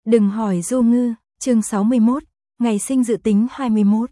Đừng hỏi Du Ngư, chương 61, ngày sinh dự tính 21.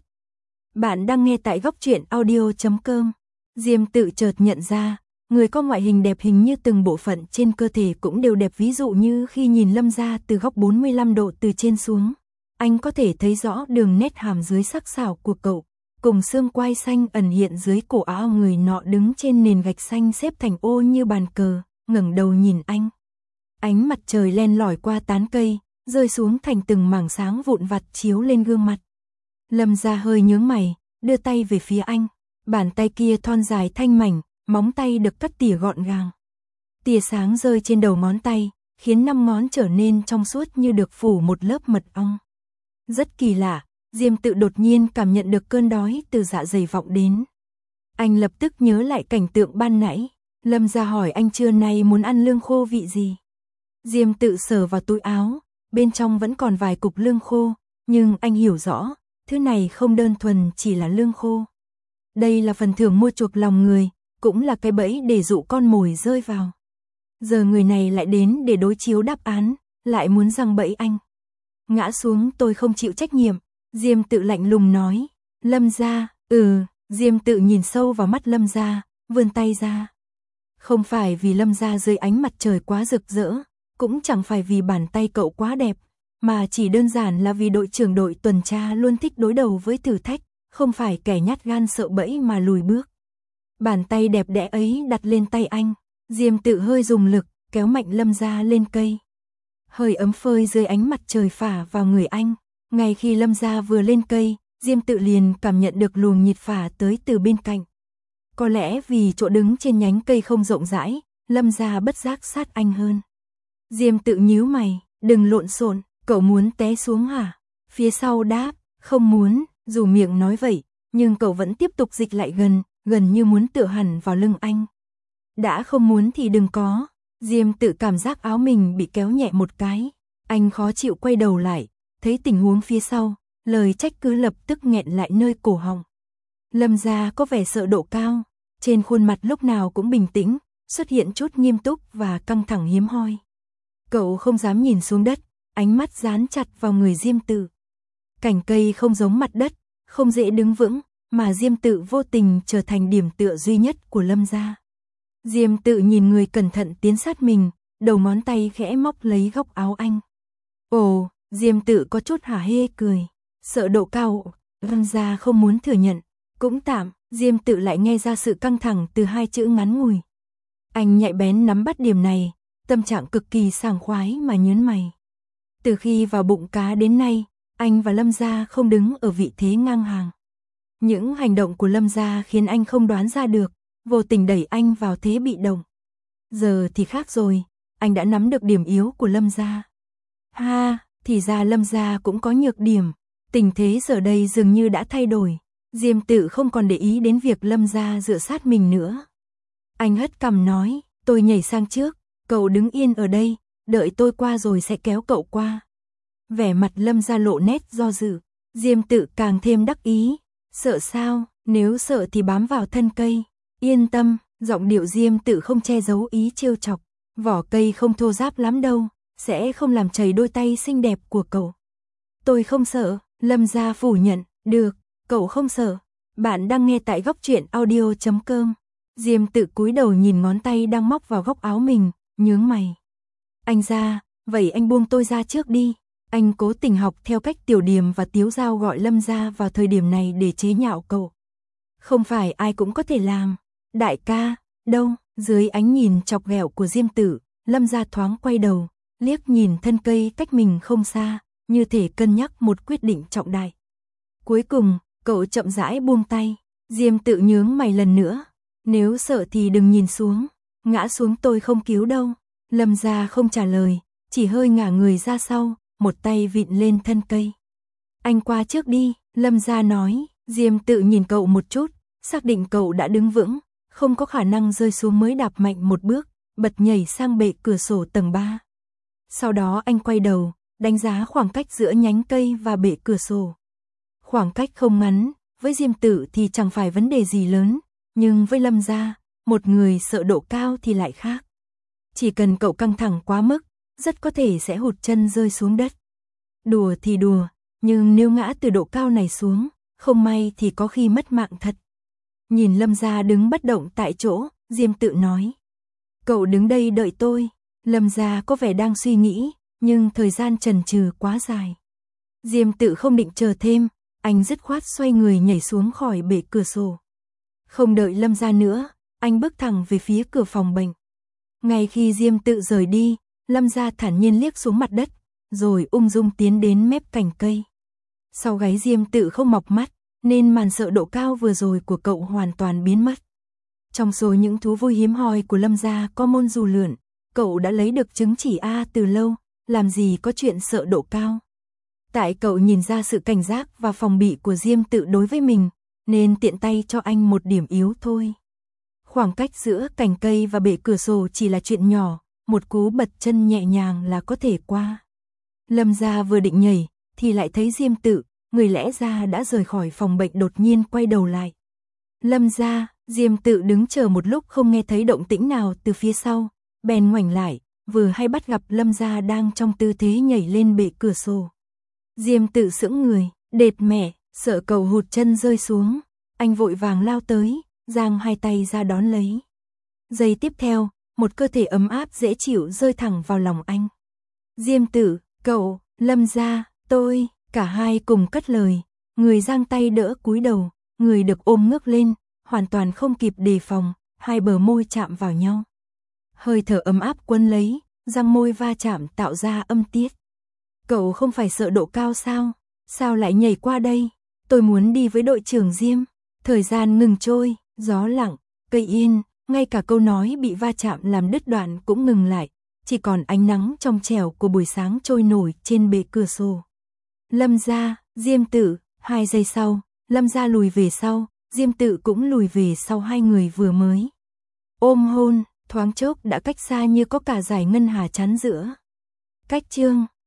Bạn đang nghe tại góc truyện audio.com. Diêm Tự chợt nhận ra, người có ngoại hình đẹp hình như từng bộ phận trên cơ thể cũng đều đẹp, ví dụ như khi nhìn Lâm Gia từ góc 45 độ từ trên xuống. Anh có thể thấy rõ đường nét hàm dưới sắc sảo của cậu, cùng xương quai xanh ẩn hiện dưới cổ áo. Người nọ đứng trên nền gạch xanh xếp thành ô như bàn cờ, ngẩng đầu nhìn anh. Ánh mặt trời len lỏi qua tán cây, rơi xuống thành từng mảng sáng vụn vặt chiếu lên gương mặt. Lâm Gia hơi nhướng mày, đưa tay về phía anh. Bàn tay kia thon dài thanh mảnh, móng tay được cắt tỉa gọn gàng. Tia sáng rơi trên đầu ngón tay, khiến 5 ngón trở nên trong suốt như được phủ một lớp mật ong. Rất kỳ lạ, Diêm Tự đột nhiên cảm nhận được cơn đói từ dạ dày vọng đến. Anh lập tức nhớ lại cảnh tượng ban nãy. Lâm Gia hỏi anh trưa nay muốn ăn lương khô vị gì. Diêm Tự sờ vào túi áo, bên trong vẫn còn vài cục lương khô, nhưng anh hiểu rõ, thứ này không đơn thuần chỉ là lương khô. Đây là phần thưởng mua chuộc lòng người, cũng là cái bẫy để dụ con mồi rơi vào. Giờ người này lại đến để đối chiếu đáp án, lại muốn giăng bẫy anh. Ngã xuống tôi không chịu trách nhiệm, Diêm Tự lạnh lùng nói. Lâm Gia, Diêm Tự nhìn sâu vào mắt Lâm Gia, vươn tay ra. Không phải vì Lâm Gia dưới ánh mặt trời quá rực rỡ, cũng chẳng phải vì bàn tay cậu quá đẹp, mà chỉ đơn giản là vì đội trưởng đội tuần tra luôn thích đối đầu với thử thách, không phải kẻ nhát gan sợ bẫy mà lùi bước. Bàn tay đẹp đẽ ấy đặt lên tay anh, Diêm Tự hơi dùng lực, kéo mạnh Lâm Gia lên cây. Hơi ấm phơi dưới ánh mặt trời phả vào người anh. Ngay khi Lâm Gia vừa lên cây, Diêm Tự liền cảm nhận được luồng nhiệt phả tới từ bên cạnh. Có lẽ vì chỗ đứng trên nhánh cây không rộng rãi, Lâm Gia bất giác sát anh hơn. Diêm Tự nhíu mày, đừng lộn xộn, cậu muốn té xuống hả? Phía sau đáp, không muốn, dù miệng nói vậy, nhưng cậu vẫn tiếp tục dịch lại gần như muốn tựa hẳn vào lưng anh. Đã không muốn thì đừng có. Diêm Tự cảm giác áo mình bị kéo nhẹ một cái. Anh khó chịu quay đầu lại, thấy tình huống phía sau, lời trách cứ lập tức nghẹn lại nơi cổ họng. Lâm Gia có vẻ sợ độ cao, trên khuôn mặt lúc nào cũng bình tĩnh, xuất hiện chút nghiêm túc và căng thẳng hiếm hoi. Cậu không dám nhìn xuống đất, ánh mắt dán chặt vào người Diêm Tự. Cành cây không giống mặt đất, không dễ đứng vững, mà Diêm Tự vô tình trở thành điểm tựa duy nhất của Lâm Gia. Diêm Tự nhìn người cẩn thận tiến sát mình, đầu ngón tay khẽ móc lấy góc áo anh. Ồ, Diêm Tự có chút hả hê cười, sợ độ cao, Lâm Gia không muốn thừa nhận, cũng tạm. Diêm Tự lại nghe ra sự căng thẳng từ hai chữ ngắn ngủi. Anh nhạy bén nắm bắt điểm này, tâm trạng cực kỳ sảng khoái mà nhớn mày. Từ khi vào bụng cá đến nay, anh và Lâm Gia không đứng ở vị thế ngang hàng. Những hành động của Lâm Gia khiến anh không đoán ra được, vô tình đẩy anh vào thế bị động. Giờ thì khác rồi, anh đã nắm được điểm yếu của Lâm Gia. Thì ra Lâm Gia cũng có nhược điểm, tình thế giờ đây dường như đã thay đổi. Diêm Tự không còn để ý đến việc Lâm Gia dựa sát mình nữa. Anh hất cằm nói, tôi nhảy sang trước, cậu đứng yên ở đây, đợi tôi qua rồi sẽ kéo cậu qua. Vẻ mặt Lâm Gia lộ nét do dự, Diêm Tự càng thêm đắc ý. Sợ sao, nếu sợ thì bám vào thân cây. Yên tâm, giọng điệu Diêm Tự không che giấu ý trêu chọc. Vỏ cây không thô ráp lắm đâu, sẽ không làm chảy đôi tay xinh đẹp của cậu. Tôi không sợ, Lâm Gia phủ nhận, được, cậu không sợ. Bạn đang nghe tại góc truyện audio.com. Diêm Tự cúi đầu nhìn ngón tay đang móc vào góc áo mình, nhướng mày. Anh ra, vậy anh buông tôi ra trước đi. Anh cố tình học theo cách Tiểu Điềm và Tiếu Giao gọi Lâm Gia vào thời điểm này để chế nhạo cậu. Không phải ai cũng có thể làm. Đại ca, đâu? Dưới ánh nhìn chọc ghẹo của Diêm Tự, Lâm Gia thoáng quay đầu, liếc nhìn thân cây cách mình không xa, như thể cân nhắc một quyết định trọng đại. Cuối cùng, cậu chậm rãi buông tay. Diêm Tự nhướng mày lần nữa. Nếu sợ thì đừng nhìn xuống, ngã xuống tôi không cứu đâu. Lâm Gia không trả lời, chỉ hơi ngả người ra sau, một tay vịn lên thân cây. Anh qua trước đi, Lâm Gia nói. Diêm Tự nhìn cậu một chút, xác định cậu đã đứng vững, không có khả năng rơi xuống mới đạp mạnh một bước, bật nhảy sang bệ cửa sổ tầng 3. Sau đó anh quay đầu, đánh giá khoảng cách giữa nhánh cây và bệ cửa sổ. Khoảng cách không ngắn, với Diêm Tự thì chẳng phải vấn đề gì lớn, nhưng với Lâm Gia, một người sợ độ cao thì lại khác. Chỉ cần cậu căng thẳng quá mức, rất có thể sẽ hụt chân rơi xuống đất. Đùa thì đùa, nhưng nếu ngã từ độ cao này xuống, không may thì có khi mất mạng thật. Nhìn Lâm Gia đứng bất động tại chỗ, Diêm Tự nói. Cậu đứng đây đợi tôi. Lâm Gia có vẻ đang suy nghĩ, nhưng thời gian chần chừ quá dài. Diêm Tự không định chờ thêm, anh dứt khoát xoay người nhảy xuống khỏi bệ cửa sổ. Không đợi Lâm Gia nữa, anh bước thẳng về phía cửa phòng bệnh. Ngay khi Diêm Tự rời đi, Lâm Gia thản nhiên liếc xuống mặt đất, rồi ung dung tiến đến mép cành cây. Sau gáy Diêm Tự không mọc mắt, nên màn sợ độ cao vừa rồi của cậu hoàn toàn biến mất. Trong số những thú vui hiếm hoi của Lâm Gia có môn dù lượn, cậu đã lấy được chứng chỉ A từ lâu, làm gì có chuyện sợ độ cao. Tại cậu nhìn ra sự cảnh giác và phòng bị của Diêm Tự đối với mình, nên tiện tay cho anh một điểm yếu thôi. Khoảng cách giữa cành cây và bệ cửa sổ chỉ là chuyện nhỏ, một cú bật chân nhẹ nhàng là có thể qua. Lâm Gia vừa định nhảy, thì lại thấy Diêm Tự, người lẽ ra đã rời khỏi phòng bệnh đột nhiên quay đầu lại. Lâm Gia, Diêm Tự đứng chờ một lúc không nghe thấy động tĩnh nào từ phía sau, bèn ngoảnh lại, vừa hay bắt gặp Lâm Gia đang trong tư thế nhảy lên bệ cửa sổ. Diêm Tự sững người, đệt mẹ, sợ cậu hụt chân rơi xuống, anh vội vàng lao tới, giang hai tay ra đón lấy. Giây tiếp theo, một cơ thể ấm áp dễ chịu rơi thẳng vào lòng anh. Diêm Tự, cậu, Lâm Gia, tôi, cả hai cùng cất lời, người giang tay đỡ cúi đầu, người được ôm ngước lên, hoàn toàn không kịp đề phòng, hai bờ môi chạm vào nhau. Hơi thở ấm áp quấn lấy, răng môi va chạm tạo ra âm tiết. Cậu không phải sợ độ cao sao? Sao lại nhảy qua đây? Tôi muốn đi với đội trưởng Diêm. Thời gian ngừng trôi, gió lặng, cây yên, ngay cả câu nói bị va chạm làm đứt đoạn cũng ngừng lại, chỉ còn ánh nắng trong trẻo của buổi sáng trôi nổi trên bệ cửa sổ. Lâm Gia, Diêm Tự, 2 giây sau, Lâm Gia lùi về sau, Diêm Tự cũng lùi về sau, hai người vừa mới ôm hôn, thoáng chốc đã cách xa như có cả dải ngân hà chắn giữa. Cách chương